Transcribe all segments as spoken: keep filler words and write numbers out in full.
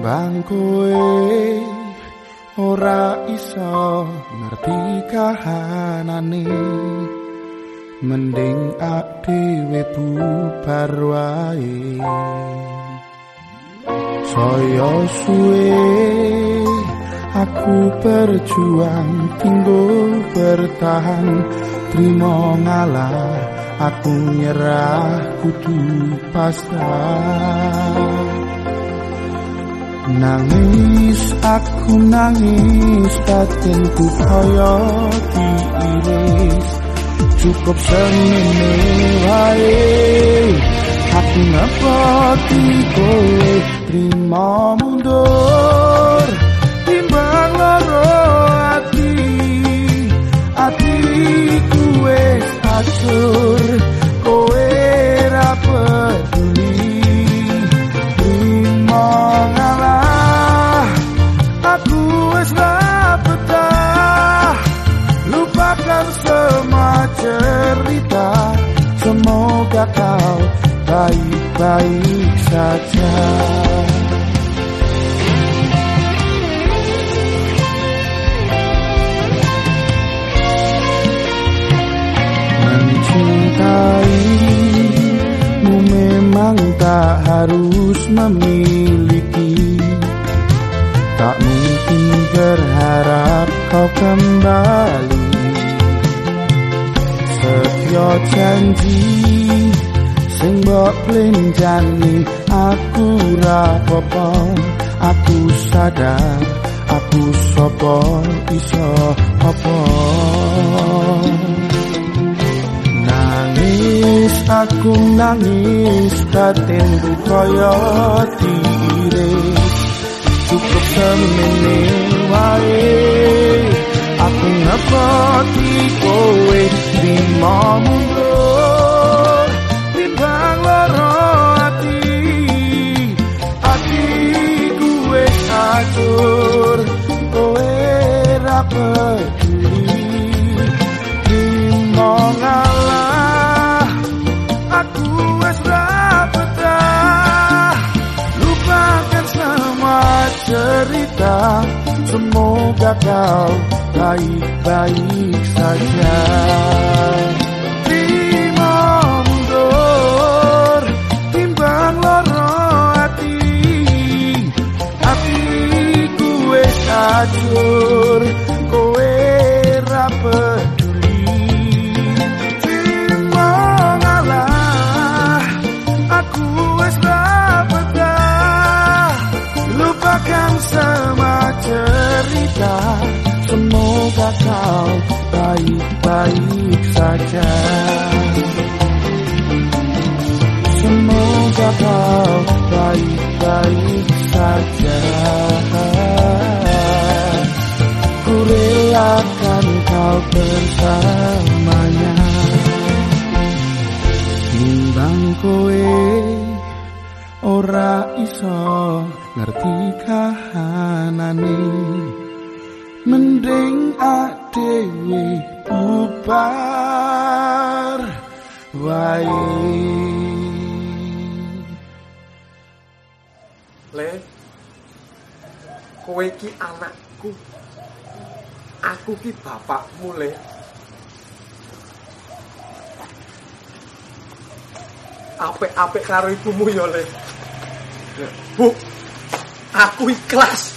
Timbang kowe ora iso ngerti kahanane, mending ak dhewe bubar wae. Saya suwe aku berjuang tinggo bertahan, trimo ngalah aku nyerah kudu pasrah. Nangis aku nangis batinku kaya diiris, cukup semene wae aku ngepoti kowe trimo mundur. Timbang loro ati atiku wis acur, kowe ra peduli trimo ngalah aku wis ra betah. Lupakan semua cerita, semoga kau baik-baik saja. Mencintaimu memang tak harus memiliki, tak mungkin berharap kau kembali. Setyo janji sing mbok plenjani aku ra apa-apa, aku sadar aku sapa iso apa. Nangis aku nangis batinku kaya diiris, cukup semene wae aku ngepoti kowe trimo mundur. Timbang loro ati atiku wis acur, kowe ra peduli trimo ngalah aku wis ra betah. Lupakan semua cerita, semoga kau baik-baik saja. Trimo mundur, timbang loro ati atiku wis acur, kowe ra peduli trimo ngalah aku wis ra betah. Lupakan semua cerita, semoga kau baik-baik saja. Semoga kau baik-baik saja. Ku relakan kau bersamanya. Timbang kowe ora iso ngerti kahanane, mending ak dhewe bubar wae. Le, kowe ki anakku, aku ki bapakmu, Le. Apik-apik karo ibumu ya, Le. Bu, aku ikhlas.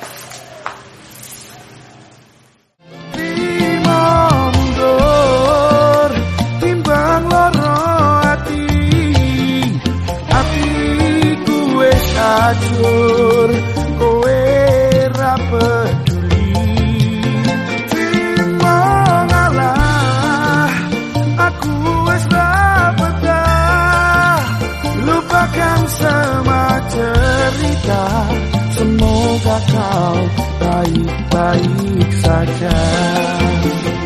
Acur, kowe ra peduli trimo ngalah aku wis ra betah. Lupakan semua cerita, semoga kau baik-baik saja.